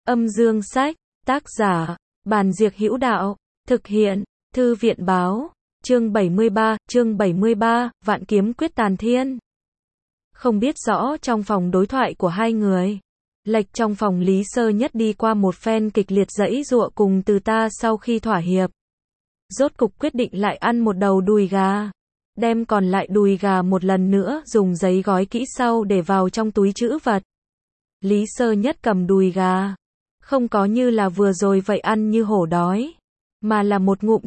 Âm dương sách, tác giả, Bàn Diệc Hữu Đạo, thực hiện, Thư viện Báo, chương 73, Vạn Kiếm Quyết Tàn Thiên. Không biết rõ trong phòng đối thoại của hai người. Lệch trong phòng Lý Sơ Nhất đi qua một phen kịch liệt giãy giụa cùng Từ Ta sau khi thỏa hiệp. Rốt cục quyết định lại ăn một đầu đùi gà. Đem còn lại đùi gà một lần nữa dùng giấy gói kỹ sau để vào trong túi trữ vật. Lý Sơ Nhất cầm đùi gà. Không có như là vừa rồi vậy ăn như hổ đói. Mà là một ngụm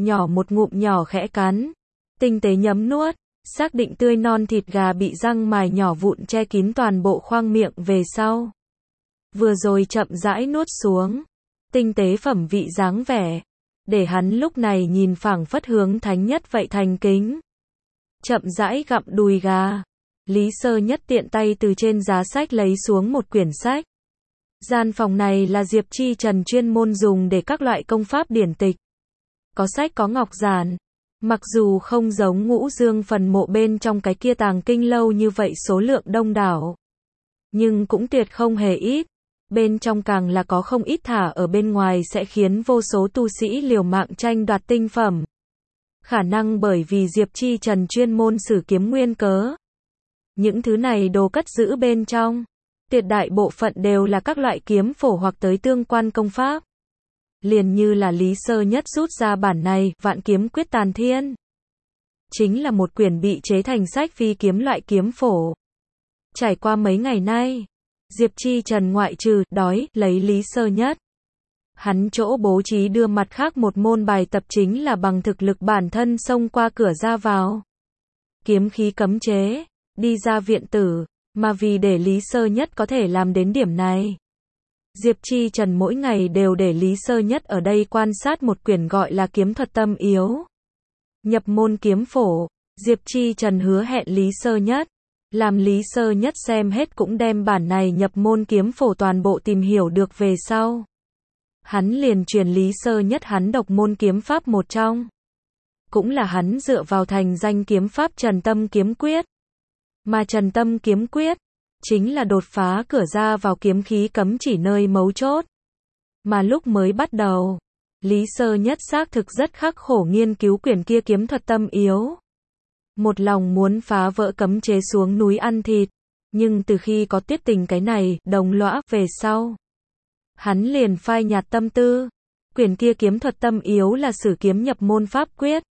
nhỏ khẽ cắn. Tinh tế nhấm nuốt. Xác định tươi non thịt gà bị răng mài nhỏ vụn che kín toàn bộ khoang miệng về sau. Vừa rồi chậm rãi nuốt xuống. Tinh tế phẩm vị dáng vẻ. Để hắn lúc này nhìn phảng phất hướng thánh nhất vậy thành kính. Chậm rãi gặm đùi gà. Lý Sơ Nhất tiện tay từ trên giá sách lấy xuống một quyển sách. Gian phòng này là Diệp Chi Trần chuyên môn dùng để các loại công pháp điển tịch. Có sách có ngọc giản. Mặc dù không giống Ngũ Dương phần mộ bên trong cái kia tàng kinh lâu như vậy số lượng đông đảo. Nhưng cũng tuyệt không hề ít. Bên trong càng là có không ít thả ở bên ngoài sẽ khiến vô số tu sĩ liều mạng tranh đoạt tinh phẩm. Khả năng bởi vì Diệp Chi Trần chuyên môn sử kiếm nguyên cớ. Những thứ này đồ cất giữ bên trong. Tuyệt đại bộ phận đều là các loại kiếm phổ hoặc tới tương quan công pháp. Liền như là Lý Sơ Nhất rút ra bản này, Vạn Kiếm Quyết Tàn Thiên. Chính là một quyển bị chế thành sách phi kiếm loại kiếm phổ. Trải qua mấy ngày nay, Diệp Chi Trần ngoại trừ đói lấy Lý Sơ Nhất. Hắn chỗ bố trí đưa mặt khác một môn bài tập chính là bằng thực lực bản thân xông qua cửa ra vào. Kiếm khí cấm chế, đi ra viện tử, mà vì để Lý Sơ Nhất có thể làm đến điểm này. Diệp Chi Trần mỗi ngày đều để Lý Sơ Nhất ở đây quan sát một quyển gọi là Kiếm Thuật Tâm Yếu. Nhập môn kiếm phổ, Diệp Chi Trần hứa hẹn Lý Sơ Nhất. Làm Lý Sơ Nhất xem hết cũng đem bản này nhập môn kiếm phổ toàn bộ tìm hiểu được về sau. Hắn liền truyền Lý Sơ Nhất hắn độc môn kiếm pháp một trong. Cũng là hắn dựa vào thành danh kiếm pháp Trần Tâm Kiếm Quyết. Mà Trần Tâm Kiếm Quyết chính là đột phá cửa ra vào kiếm khí cấm chỉ nơi mấu chốt. Mà lúc mới bắt đầu, Lý Sơ Nhất xác thực rất khắc khổ nghiên cứu quyển kia Kiếm Thuật Tâm Yếu. Một lòng muốn phá vỡ cấm chế xuống núi ăn thịt, nhưng từ khi có Tuyết Tình cái này đồng lõa về sau, hắn liền phai nhạt tâm tư. Quyển kia Kiếm Thuật Tâm Yếu là sử kiếm nhập môn pháp quyết.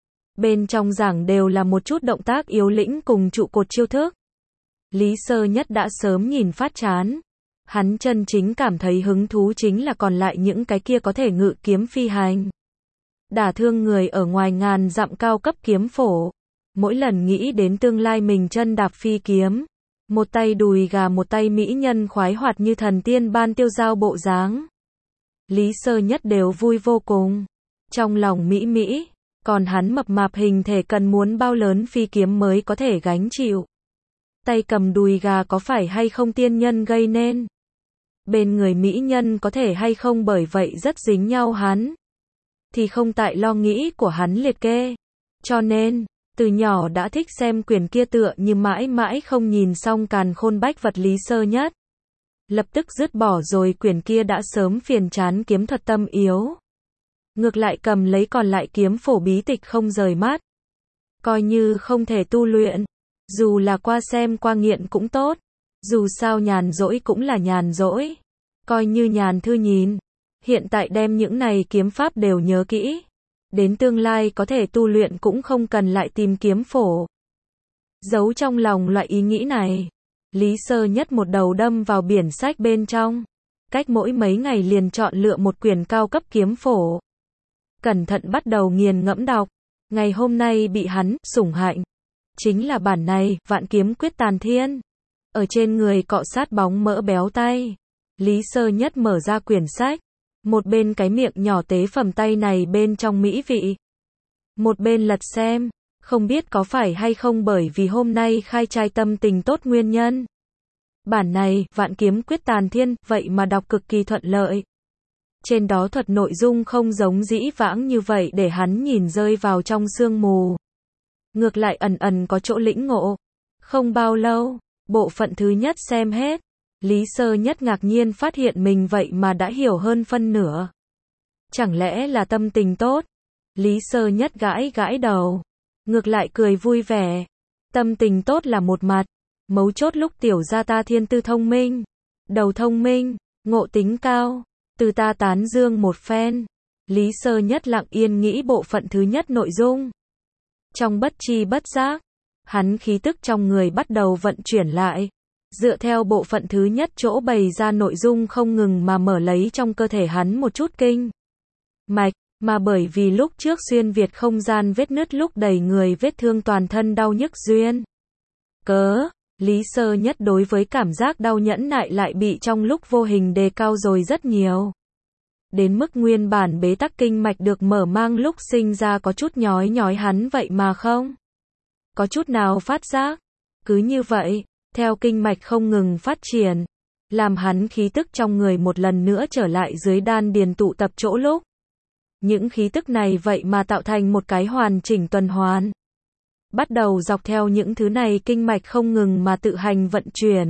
Bên trong giảng đều là một chút động tác yếu lĩnh cùng trụ cột chiêu thức. Lý Sơ Nhất đã sớm nhìn phát chán. Hắn chân chính cảm thấy hứng thú chính là còn lại những cái kia có thể ngự kiếm phi hành. Đả thương người ở ngoài ngàn dặm cao cấp kiếm phổ. Mỗi lần nghĩ đến tương lai mình chân đạp phi kiếm. Một tay đùi gà một tay mỹ nhân khoái hoạt như thần tiên ban tiêu dao bộ dáng. Lý Sơ Nhất đều vui vô cùng. Trong lòng mỹ. Còn hắn mập mạp hình thể cần muốn bao lớn phi kiếm mới có thể gánh chịu. Tay cầm đùi gà có phải hay không tiên nhân gây nên. Bên người mỹ nhân có thể hay không bởi vậy rất dính nhau hắn. Thì không tại lo nghĩ của hắn liệt kê. Cho nên, từ nhỏ đã thích xem quyển kia tựa như mãi mãi không nhìn xong càn khôn bách vật Lý Sơ Nhất. Lập tức dứt bỏ rồi quyển kia đã sớm phiền chán Kiếm Thuật Tâm Yếu. Ngược lại cầm lấy còn lại kiếm phổ bí tịch không rời mắt. Coi như không thể tu luyện. Dù là qua xem qua nghiện cũng tốt. Dù sao nhàn rỗi cũng là nhàn rỗi. Coi như nhàn thư nhìn. Hiện tại đem những này kiếm pháp đều nhớ kỹ. Đến tương lai có thể tu luyện cũng không cần lại tìm kiếm phổ. Giấu trong lòng loại ý nghĩ này. Lý Sơ Nhất một đầu đâm vào biển sách bên trong. Cách mỗi mấy ngày liền chọn lựa một quyển cao cấp kiếm phổ. Cẩn thận bắt đầu nghiền ngẫm đọc. Ngày hôm nay bị hắn sủng hạnh. Chính là bản này, Vạn Kiếm Quyết Tàn Thiên. Ở trên người cọ sát bóng mỡ béo tay. Lý Sơ Nhất mở ra quyển sách. Một bên cái miệng nhỏ tế phẩm tay này bên trong mỹ vị. Một bên lật xem. Không biết có phải hay không bởi vì hôm nay khai trai tâm tình tốt nguyên nhân. Bản này, Vạn Kiếm Quyết Tàn Thiên, vậy mà đọc cực kỳ thuận lợi. Trên đó thuật nội dung không giống dĩ vãng như vậy để hắn nhìn rơi vào trong sương mù. Ngược lại ẩn có chỗ lĩnh ngộ. Không bao lâu, bộ phận thứ nhất xem hết. Lý Sơ Nhất ngạc nhiên phát hiện mình vậy mà đã hiểu hơn phân nửa. Chẳng lẽ là tâm tình tốt? Lý Sơ Nhất gãi gãi đầu. Ngược lại cười vui vẻ. Tâm tình tốt là một mặt. Mấu chốt lúc tiểu gia ta thiên tư thông minh. Đầu thông minh, ngộ tính cao. Từ ta tán dương một phen. Lý Sơ Nhất lặng yên nghĩ bộ phận thứ nhất nội dung. Trong bất tri bất giác, hắn khí tức trong người bắt đầu vận chuyển lại. Dựa theo bộ phận thứ nhất chỗ bày ra nội dung không ngừng mà mở lấy trong cơ thể hắn một chút kinh mạch, mà bởi vì lúc trước xuyên việt không gian vết nứt lúc đầy người vết thương toàn thân đau nhức duyên cớ, Lý Sơ Nhất đối với cảm giác đau nhẫn nại lại bị trong lúc vô hình đề cao rồi rất nhiều. Đến mức nguyên bản bế tắc kinh mạch được mở mang lúc sinh ra có chút nhói nhói hắn vậy mà không có chút nào phát giác. Cứ như vậy, theo kinh mạch không ngừng phát triển, làm hắn khí tức trong người một lần nữa trở lại dưới đan điền tụ tập chỗ lúc. Những khí tức này vậy mà tạo thành một cái hoàn chỉnh tuần hoàn. Bắt đầu dọc theo những thứ này kinh mạch không ngừng mà tự hành vận chuyển.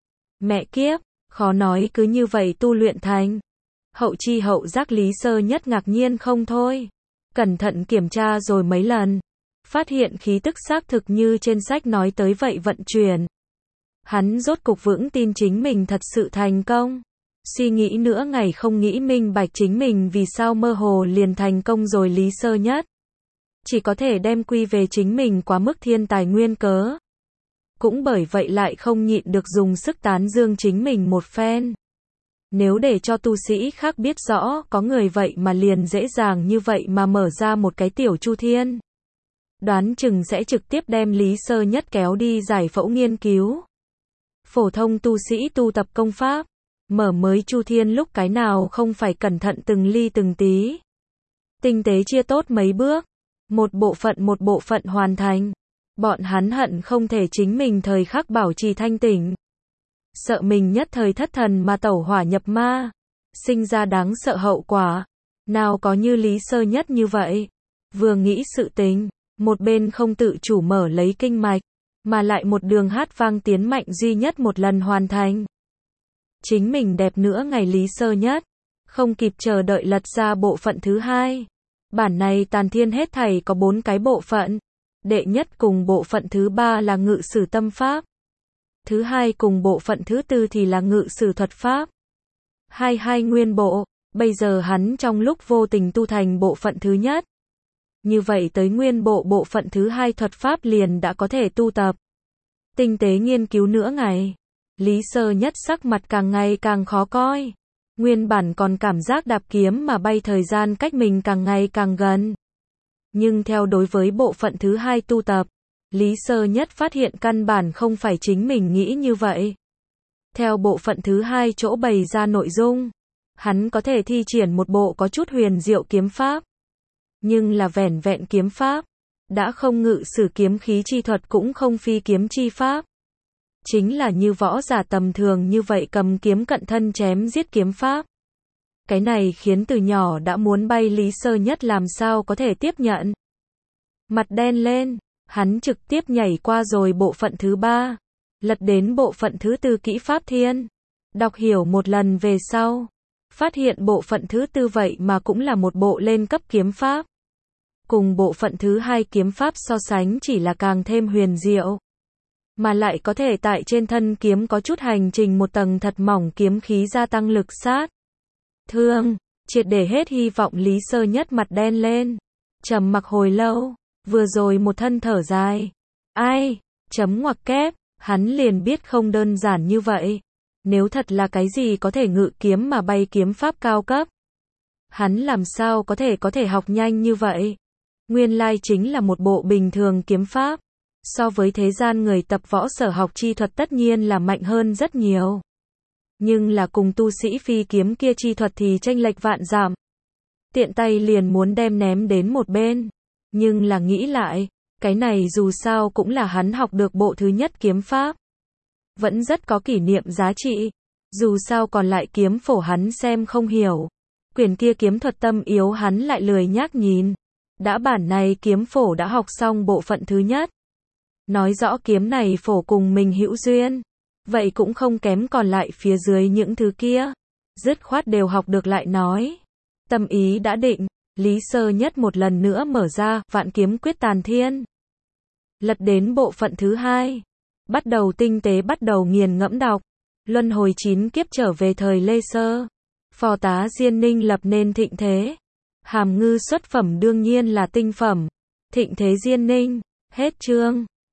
Mẹ kiếp, khó nói cứ như vậy tu luyện thành. Hậu chi hậu giác Lý Sơ Nhất ngạc nhiên không thôi. Cẩn thận kiểm tra rồi mấy lần. Phát hiện khí tức xác thực như trên sách nói tới vậy vận chuyển. Hắn rốt cục vững tin chính mình thật sự thành công. Suy nghĩ nữa ngày không nghĩ minh bạch chính mình vì sao mơ hồ liền thành công rồi Lý Sơ Nhất. Chỉ có thể đem quy về chính mình quá mức thiên tài nguyên cớ. Cũng bởi vậy lại không nhịn được dùng sức tán dương chính mình một phen. Nếu để cho tu sĩ khác biết rõ có người vậy mà liền dễ dàng như vậy mà mở ra một cái tiểu chu thiên. Đoán chừng sẽ trực tiếp đem Lý Sơ Nhất kéo đi giải phẫu nghiên cứu. Phổ thông tu sĩ tu tập công pháp, mở mới chu thiên lúc cái nào không phải cẩn thận từng ly từng tí. Tinh tế chia tốt mấy bước, một bộ phận hoàn thành. Bọn hắn hận không thể chính mình thời khắc bảo trì thanh tỉnh. Sợ mình nhất thời thất thần mà tẩu hỏa nhập ma, sinh ra đáng sợ hậu quả. Nào có như Lý Sơ Nhất như vậy. Vừa nghĩ sự tình, một bên không tự chủ mở lấy kinh mạch, mà lại một đường hát vang tiến mạnh duy nhất một lần hoàn thành. Chính mình đẹp nữa ngày Lý Sơ Nhất, không kịp chờ đợi lật ra bộ phận thứ hai. Bản này Tàn Thiên hết thảy có 4 cái bộ phận. Đệ nhất cùng bộ phận thứ 3 là ngự sử tâm pháp. Thứ hai cùng bộ phận thứ 4 thì là ngự sử thuật pháp. Hai nguyên bộ, bây giờ hắn trong lúc vô tình tu thành bộ phận thứ nhất. Như vậy tới nguyên bộ phận thứ 2 thuật pháp liền đã có thể tu tập. Tinh tế nghiên cứu nữa ngày. Lý Sơ Nhất sắc mặt càng ngày càng khó coi. Nguyên bản còn cảm giác đạp kiếm mà bay thời gian cách mình càng ngày càng gần. Nhưng theo đối với bộ phận thứ 2 tu tập, Lý Sơ Nhất phát hiện căn bản không phải chính mình nghĩ như vậy. Theo bộ phận thứ 2 chỗ bày ra nội dung, hắn có thể thi triển một bộ có chút huyền diệu kiếm pháp. Nhưng là vẻn vẹn kiếm pháp, đã không ngự sử kiếm khí chi thuật cũng không phi kiếm chi pháp. Chính là như võ giả tầm thường như vậy cầm kiếm cận thân chém giết kiếm pháp. Cái này khiến từ nhỏ đã muốn bay Lý Sơ Nhất làm sao có thể tiếp nhận. Mặt đen lên, hắn trực tiếp nhảy qua rồi bộ phận thứ 3, lật đến bộ phận thứ 4 kỹ pháp thiên. Đọc hiểu một lần về sau, phát hiện bộ phận thứ 4 vậy mà cũng là một bộ lên cấp kiếm pháp. Cùng bộ phận thứ 2 kiếm pháp so sánh chỉ là càng thêm huyền diệu. Mà lại có thể tại trên thân kiếm có chút hành trình một tầng thật mỏng kiếm khí gia tăng lực sát thương, triệt để hết hy vọng Lý Sơ Nhất mặt đen lên. Trầm mặc hồi lâu, vừa rồi một thân thở dài. Ai, chấm ngoặc kép, hắn liền biết không đơn giản như vậy. Nếu thật là cái gì có thể ngự kiếm mà bay kiếm pháp cao cấp, hắn làm sao có thể học nhanh như vậy. Nguyên lai chính là một bộ bình thường kiếm pháp. So với thế gian người tập võ sở học chi thuật tất nhiên là mạnh hơn rất nhiều. Nhưng là cùng tu sĩ phi kiếm kia chi thuật thì chênh lệch vạn dặm. Tiện tay liền muốn đem ném đến một bên. Nhưng là nghĩ lại, cái này dù sao cũng là hắn học được bộ thứ nhất kiếm pháp. Vẫn rất có kỷ niệm giá trị. Dù sao còn lại kiếm phổ hắn xem không hiểu. Quyển kia kiếm thuật tâm yếu hắn lại lười nhác nhìn. Đã bản này kiếm phổ đã học xong bộ phận thứ nhất. Nói rõ kiếm này phổ cùng mình hữu duyên. vậy cũng không kém còn lại phía dưới những thứ kia. Dứt khoát đều học được lại nói. Tâm ý đã định, Lý Sơ Nhất một lần nữa mở ra Vạn Kiếm Quyết Tàn Thiên. Lật đến bộ phận thứ 2. Bắt đầu tinh tế bắt đầu nghiền ngẫm đọc. Luân hồi 9 kiếp trở về thời Lê Sơ. Phò tá Diên Ninh lập nên thịnh thế. Hàm Ngư xuất phẩm đương nhiên là tinh phẩm. Thịnh thế Diên Ninh. Hết chương.